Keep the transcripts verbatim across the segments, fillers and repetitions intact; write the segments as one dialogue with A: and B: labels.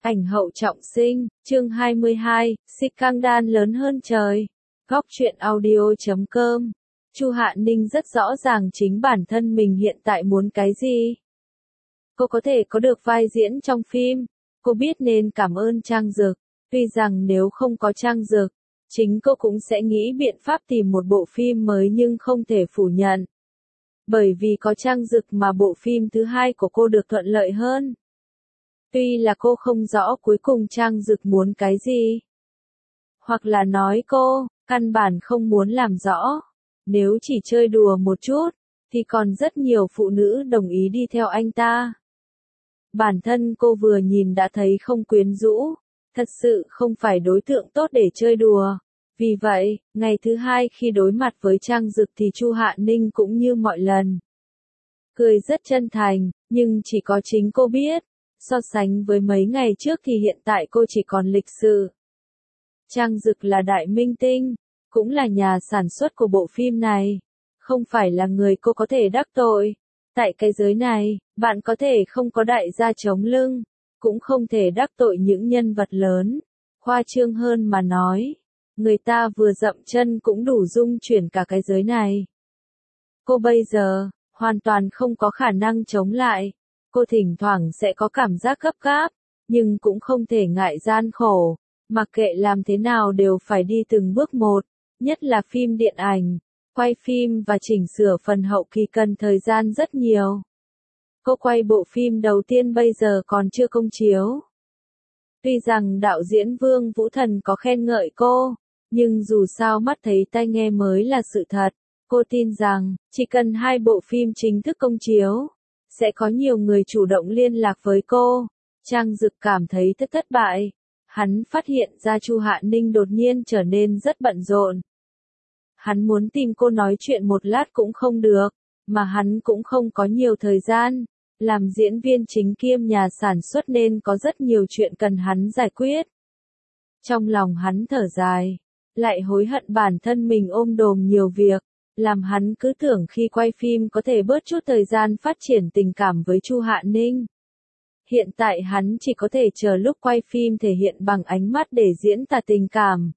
A: Ảnh hậu trọng sinh, chương hai mươi hai, scandal lớn hơn trời. Góc truyện audio chấm com. Chu Hạ Ninh rất rõ ràng chính bản thân mình hiện tại muốn cái gì. Cô có thể có được vai diễn trong phim, cô biết nên cảm ơn Trang Dực, tuy rằng nếu không có Trang Dực, chính cô cũng sẽ nghĩ biện pháp tìm một bộ phim mới nhưng không thể phủ nhận. Bởi vì có Trang Dực mà bộ phim thứ hai của cô được thuận lợi hơn. Tuy là cô không rõ cuối cùng Trang Dực muốn cái gì. Hoặc là nói cô, căn bản không muốn làm rõ. Nếu chỉ chơi đùa một chút, thì còn rất nhiều phụ nữ đồng ý đi theo anh ta. Bản thân cô vừa nhìn đã thấy không quyến rũ, thật sự không phải đối tượng tốt để chơi đùa. Vì vậy, ngày thứ hai khi đối mặt với Trang Dực thì Chu Hạ Ninh cũng như mọi lần. Cười rất chân thành, nhưng chỉ có chính cô biết. So sánh với mấy ngày trước thì hiện tại cô chỉ còn lịch sự. Trang Dực là đại minh tinh, cũng là nhà sản xuất của bộ phim này. Không phải là người cô có thể đắc tội. Tại cái giới này, bạn có thể không có đại gia chống lưng, cũng không thể đắc tội những nhân vật lớn. Khoa trương hơn mà nói, người ta vừa dậm chân cũng đủ dung chuyển cả cái giới này. Cô bây giờ, hoàn toàn không có khả năng chống lại. Cô thỉnh thoảng sẽ có cảm giác gấp gáp, nhưng cũng không thể ngại gian khổ, mặc kệ làm thế nào đều phải đi từng bước một, nhất là phim điện ảnh, quay phim và chỉnh sửa phần hậu kỳ cần thời gian rất nhiều. Cô quay bộ phim đầu tiên bây giờ còn chưa công chiếu. Tuy rằng đạo diễn Vương Vũ Thần có khen ngợi cô, nhưng dù sao mắt thấy tai nghe mới là sự thật. Cô tin rằng, chỉ cần hai bộ phim chính thức công chiếu, sẽ có nhiều người chủ động liên lạc với cô. Trang Dực cảm thấy rất thất bại. Hắn phát hiện ra Chu Hạ Ninh đột nhiên trở nên rất bận rộn. Hắn muốn tìm cô nói chuyện một lát cũng không được, mà hắn cũng không có nhiều thời gian. Làm diễn viên chính kiêm nhà sản xuất nên có rất nhiều chuyện cần hắn giải quyết. Trong lòng hắn thở dài, lại hối hận bản thân mình ôm đồm nhiều việc. Làm hắn cứ tưởng khi quay phim có thể bớt chút thời gian phát triển tình cảm với Chu Hạ Ninh. Hiện tại hắn chỉ có thể chờ lúc quay phim thể hiện bằng ánh mắt để diễn tả tình cảm.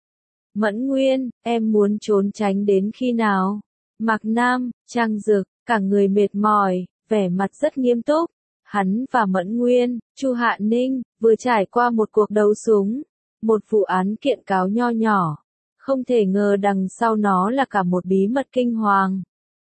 A: Mẫn Nguyên, em muốn trốn tránh đến khi nào? Mạc Nam, Trang Dực, cả người mệt mỏi, vẻ mặt rất nghiêm túc. Hắn và Mẫn Nguyên, Chu Hạ Ninh, vừa trải qua một cuộc đấu súng. Một vụ án kiện cáo nho nhỏ. Không thể ngờ đằng sau nó là cả một bí mật kinh hoàng.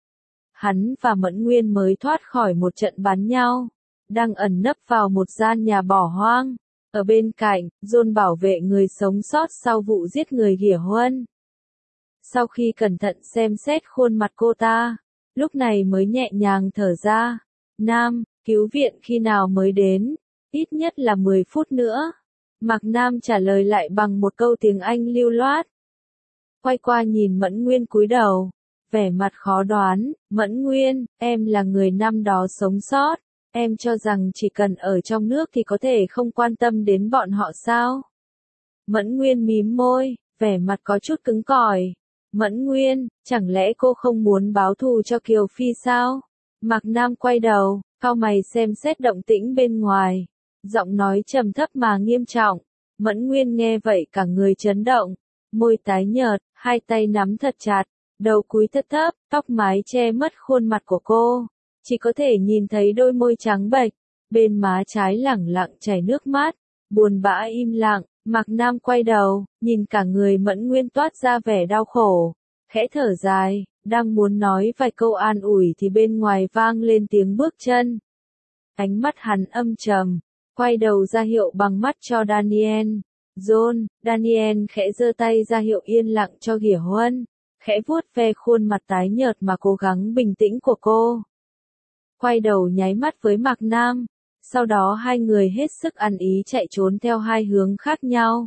A: Hắn và Mẫn Nguyên mới thoát khỏi một trận bắn nhau, đang ẩn nấp vào một gian nhà bỏ hoang. Ở bên cạnh, John bảo vệ người sống sót sau vụ giết người Ghỉa Huân. Sau khi cẩn thận xem xét khuôn mặt cô ta, lúc này mới nhẹ nhàng thở ra. Nam, cứu viện khi nào mới đến? Ít nhất là mười phút nữa. Mạc Nam trả lời lại bằng một câu tiếng Anh lưu loát. Quay qua nhìn Mẫn Nguyên cúi đầu, vẻ mặt khó đoán. Mẫn Nguyên, em là người năm đó sống sót, em cho rằng chỉ cần ở trong nước thì có thể không quan tâm đến bọn họ sao? Mẫn Nguyên mím môi, vẻ mặt có chút cứng cỏi. Mẫn Nguyên, chẳng lẽ cô không muốn báo thù cho Kiều Phi sao? Mạc Nam quay đầu, cau mày xem xét động tĩnh bên ngoài, giọng nói trầm thấp mà nghiêm trọng. Mẫn Nguyên nghe vậy cả người chấn động. Môi tái nhợt, hai tay nắm thật chặt, đầu cúi thấp thấp, tóc mái che mất khuôn mặt của cô. Chỉ có thể nhìn thấy đôi môi trắng bệch, bên má trái lẳng lặng chảy nước mắt, buồn bã im lặng. Mạc Nam quay đầu, nhìn cả người Mẫn Nguyên toát ra vẻ đau khổ, khẽ thở dài, đang muốn nói vài câu an ủi thì bên ngoài vang lên tiếng bước chân. Ánh mắt hắn âm trầm, quay đầu ra hiệu bằng mắt cho Daniel. John, Daniel khẽ giơ tay ra hiệu yên lặng cho Ghỉa Huân, khẽ vuốt ve khuôn mặt tái nhợt mà cố gắng bình tĩnh của cô. Quay đầu nháy mắt với Mạc Nam, sau đó hai người hết sức ăn ý chạy trốn theo hai hướng khác nhau.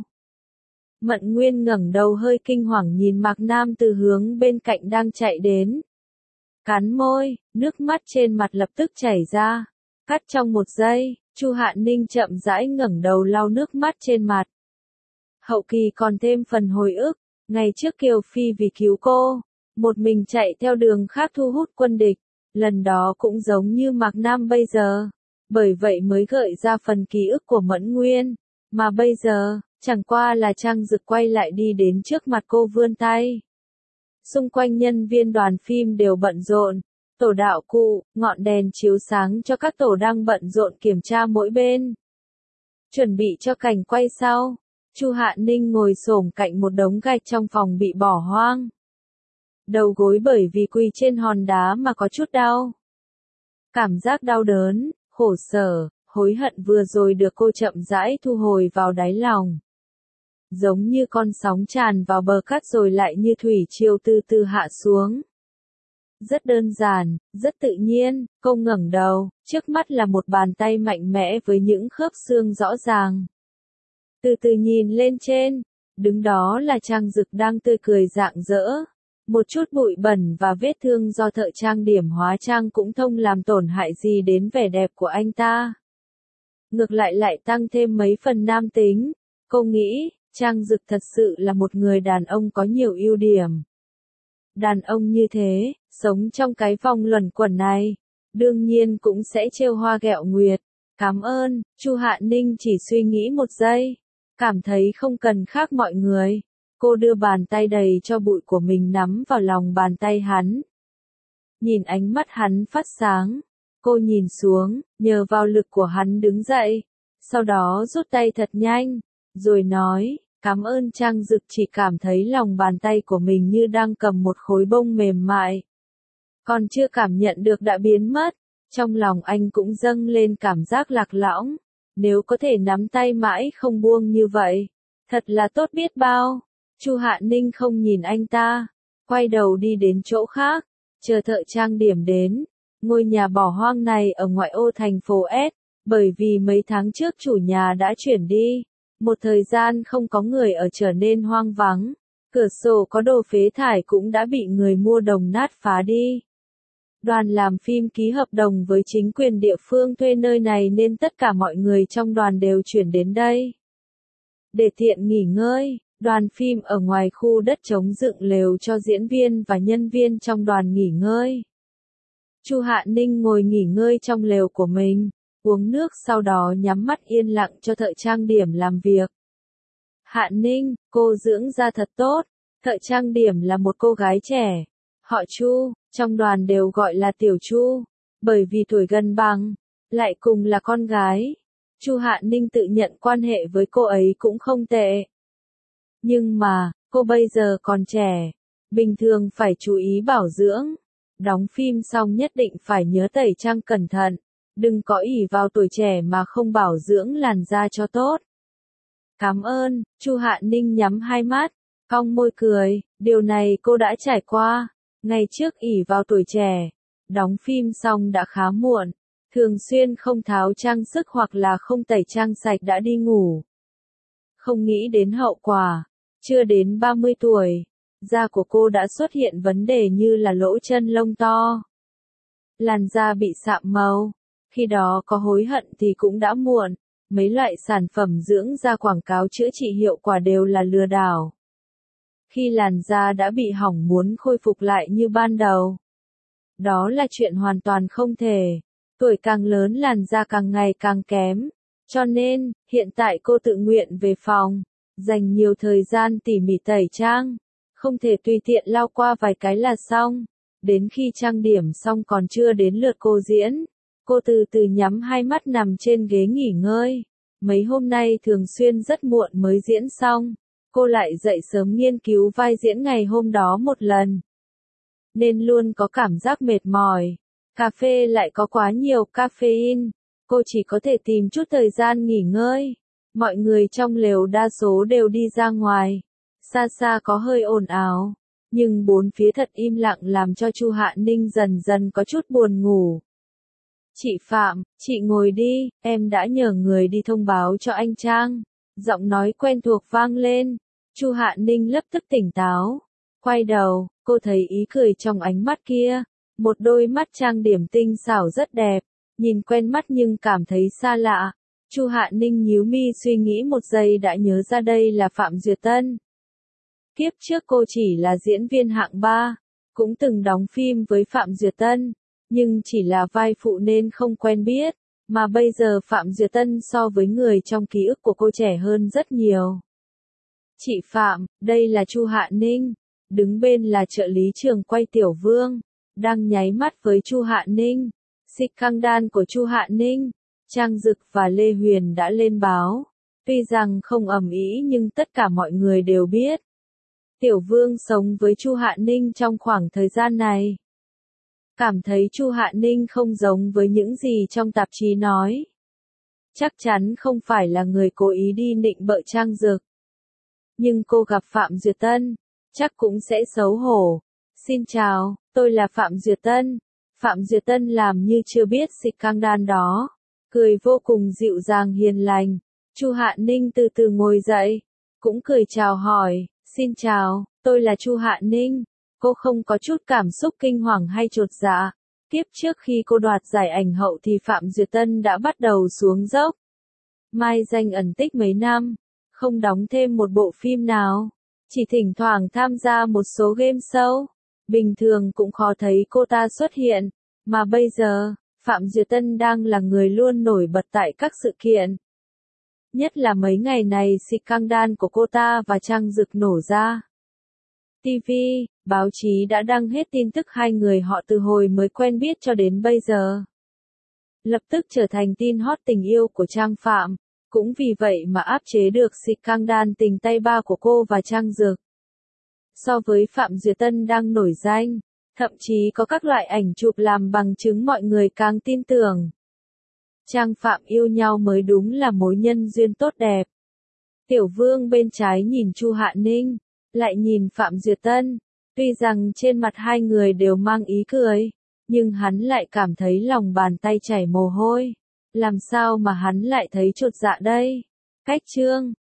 A: Mẫn Nguyên ngẩng đầu hơi kinh hoàng nhìn Mạc Nam từ hướng bên cạnh đang chạy đến. Cắn môi, nước mắt trên mặt lập tức chảy ra. Cắt trong một giây, Chu Hạ Ninh chậm rãi ngẩng đầu lau nước mắt trên mặt. Hậu kỳ còn thêm phần hồi ức, ngày trước Kiều Phi vì cứu cô, một mình chạy theo đường khác thu hút quân địch, lần đó cũng giống như Mạc Nam bây giờ. bởi vậy mới gợi ra phần ký ức của Mẫn Nguyên, mà bây giờ, chẳng qua là Trang Dực quay lại đi đến trước mặt cô vươn tay. Xung quanh nhân viên đoàn phim đều bận rộn, tổ đạo cụ, ngọn đèn chiếu sáng cho các tổ đang bận rộn kiểm tra mỗi bên. Chuẩn bị cho cảnh quay sau, Chu Hạ Ninh ngồi xổm cạnh một đống gạch trong phòng bị bỏ hoang. Đầu gối bởi vì quỳ trên hòn đá mà có chút đau. Cảm giác đau đớn, khổ sở, hối hận vừa rồi được cô chậm rãi thu hồi vào đáy lòng. Giống như con sóng tràn vào bờ cát rồi lại như thủy triều từ từ hạ xuống. Rất đơn giản, rất tự nhiên, cô ngẩng đầu, trước mắt là một bàn tay mạnh mẽ với những khớp xương rõ ràng. Từ từ nhìn lên trên, đứng đó là Trang Dực đang tươi cười rạng rỡ. Một chút bụi bẩn và vết thương do thợ trang điểm hóa trang cũng không làm tổn hại gì đến vẻ đẹp của anh ta. Ngược lại lại tăng thêm mấy phần nam tính. Cô nghĩ, Trang Dực thật sự là một người đàn ông có nhiều ưu điểm. Đàn ông như thế, sống trong cái vòng luẩn quẩn này, đương nhiên cũng sẽ trêu hoa ghẹo nguyệt. Cảm ơn, Chu Hạ Ninh chỉ suy nghĩ một giây, cảm thấy không cần khác mọi người. Cô đưa bàn tay đầy cho bụi của mình nắm vào lòng bàn tay hắn. Nhìn ánh mắt hắn phát sáng, cô nhìn xuống, nhờ vào lực của hắn đứng dậy, sau đó rút tay thật nhanh, rồi nói, cảm ơn. Trang Dực chỉ cảm thấy lòng bàn tay của mình như đang cầm một khối bông mềm mại. Còn chưa cảm nhận được đã biến mất, trong lòng anh cũng dâng lên cảm giác lạc lõng, nếu có thể nắm tay mãi không buông như vậy, thật là tốt biết bao. Chu Hạ Ninh không nhìn anh ta, quay đầu đi đến chỗ khác, chờ thợ trang điểm đến. Ngôi nhà bỏ hoang này ở ngoại ô thành phố S, bởi vì mấy tháng trước chủ nhà đã chuyển đi, một thời gian không có người ở trở nên hoang vắng, cửa sổ có đồ phế thải cũng đã bị người mua đồng nát phá đi. Đoàn làm phim ký hợp đồng với chính quyền địa phương thuê nơi này nên tất cả mọi người trong đoàn đều chuyển đến đây. Để tiện nghỉ ngơi, đoàn phim ở ngoài khu đất trống dựng lều cho diễn viên và nhân viên trong đoàn nghỉ ngơi. Chu Hạ Ninh ngồi nghỉ ngơi trong lều của mình, uống nước sau đó nhắm mắt yên lặng cho thợ trang điểm làm việc. Hạ Ninh, cô dưỡng da thật tốt. Thợ trang điểm là một cô gái trẻ, họ Chu, trong đoàn đều gọi là Tiểu Chu, bởi vì tuổi gần bằng, lại cùng là con gái. Chu Hạ Ninh tự nhận quan hệ với cô ấy cũng không tệ. Nhưng mà, cô bây giờ còn trẻ, bình thường phải chú ý bảo dưỡng. Đóng phim xong nhất định phải nhớ tẩy trang cẩn thận, đừng có ỷ vào tuổi trẻ mà không bảo dưỡng làn da cho tốt. Cảm ơn. Chu Hạ Ninh nhắm hai mắt, cong môi cười, điều này cô đã trải qua. Ngày trước ỷ vào tuổi trẻ, đóng phim xong đã khá muộn, thường xuyên không tháo trang sức hoặc là không tẩy trang sạch đã đi ngủ. Không nghĩ đến hậu quả, chưa đến ba mươi tuổi, da của cô đã xuất hiện vấn đề như là lỗ chân lông to. Làn da bị sạm màu, khi đó có hối hận thì cũng đã muộn, mấy loại sản phẩm dưỡng da quảng cáo chữa trị hiệu quả đều là lừa đảo. Khi làn da đã bị hỏng muốn khôi phục lại như ban đầu, đó là chuyện hoàn toàn không thể. Tuổi càng lớn làn da càng ngày càng kém, cho nên, hiện tại cô tự nguyện về phòng, dành nhiều thời gian tỉ mỉ tẩy trang, không thể tùy tiện lau qua vài cái là xong. Đến khi trang điểm xong còn chưa đến lượt cô diễn, cô từ từ nhắm hai mắt nằm trên ghế nghỉ ngơi. Mấy hôm nay thường xuyên rất muộn mới diễn xong, cô lại dậy sớm nghiên cứu vai diễn ngày hôm đó một lần, nên luôn có cảm giác mệt mỏi. Cà phê lại có quá nhiều caffeine, cô chỉ có thể tìm chút thời gian nghỉ ngơi. Mọi người trong lều đa số đều đi ra ngoài, xa xa có hơi ồn ào, nhưng bốn phía thật im lặng làm cho Chu Hạ Ninh dần dần có chút buồn ngủ. Chị Phạm, chị ngồi đi, em đã nhờ người đi thông báo cho anh Trang. Giọng nói quen thuộc vang lên, Chu Hạ Ninh lập tức tỉnh táo. Quay đầu, cô thấy ý cười trong ánh mắt kia, một đôi mắt trang điểm tinh xảo rất đẹp, nhìn quen mắt nhưng cảm thấy xa lạ. Chu Hạ Ninh nhíu mi suy nghĩ một giây đã nhớ ra đây là Phạm Duyệt Tân. Kiếp trước cô chỉ là diễn viên hạng ba, cũng từng đóng phim với Phạm Duyệt Tân, nhưng chỉ là vai phụ nên không quen biết. Mà bây giờ Phạm Duyệt Tân so với người trong ký ức của cô trẻ hơn rất nhiều. Chị Phạm, đây là Chu Hạ Ninh. Đứng bên là trợ lý trường quay Tiểu Vương, đang nháy mắt với Chu Hạ Ninh. Scandal của Chu Hạ Ninh, Trang Dực và Lê Huyền đã lên báo. Tuy rằng không ầm ĩ nhưng tất cả mọi người đều biết. Tiểu Vương sống với Chu Hạ Ninh trong khoảng thời gian này. Cảm thấy Chu Hạ Ninh không giống với những gì trong tạp chí nói. Chắc chắn không phải là người cố ý đi nịnh bợ Trang Dực. Nhưng cô gặp Phạm Duyệt Tân, chắc cũng sẽ xấu hổ. Xin chào, tôi là Phạm Duyệt Tân. Phạm Duyệt Tân làm như chưa biết scandal đó. Cười vô cùng dịu dàng hiền lành. Chu Hạ Ninh từ từ ngồi dậy, cũng cười chào hỏi. Xin chào, tôi là Chu Hạ Ninh. Cô không có chút cảm xúc kinh hoàng hay chột dạ. Tiếp trước khi cô đoạt giải ảnh hậu thì Phạm Duyệt Tân đã bắt đầu xuống dốc. Mai danh ẩn tích mấy năm, không đóng thêm một bộ phim nào, chỉ thỉnh thoảng tham gia một số game show. Bình thường cũng khó thấy cô ta xuất hiện, mà bây giờ, Phạm Duyệt Tân đang là người luôn nổi bật tại các sự kiện. Nhất là mấy ngày này scandal của cô ta và Trang Dực nổ ra. ti vi, báo chí đã đăng hết tin tức hai người họ từ hồi mới quen biết cho đến bây giờ. Lập tức trở thành tin hot tình yêu của Trang Phạm, cũng vì vậy mà áp chế được scandal tình tay ba của cô và Trang Dực. So với Phạm Duyệt Tân đang nổi danh, thậm chí có các loại ảnh chụp làm bằng chứng mọi người càng tin tưởng. Trang Phạm yêu nhau mới đúng là mối nhân duyên tốt đẹp. Tiểu Vương bên trái nhìn Chu Hạ Ninh, lại nhìn Phạm Duyệt Tân. Tuy rằng trên mặt hai người đều mang ý cười, nhưng hắn lại cảm thấy lòng bàn tay chảy mồ hôi. Làm sao mà hắn lại thấy chột dạ đây? Cách chương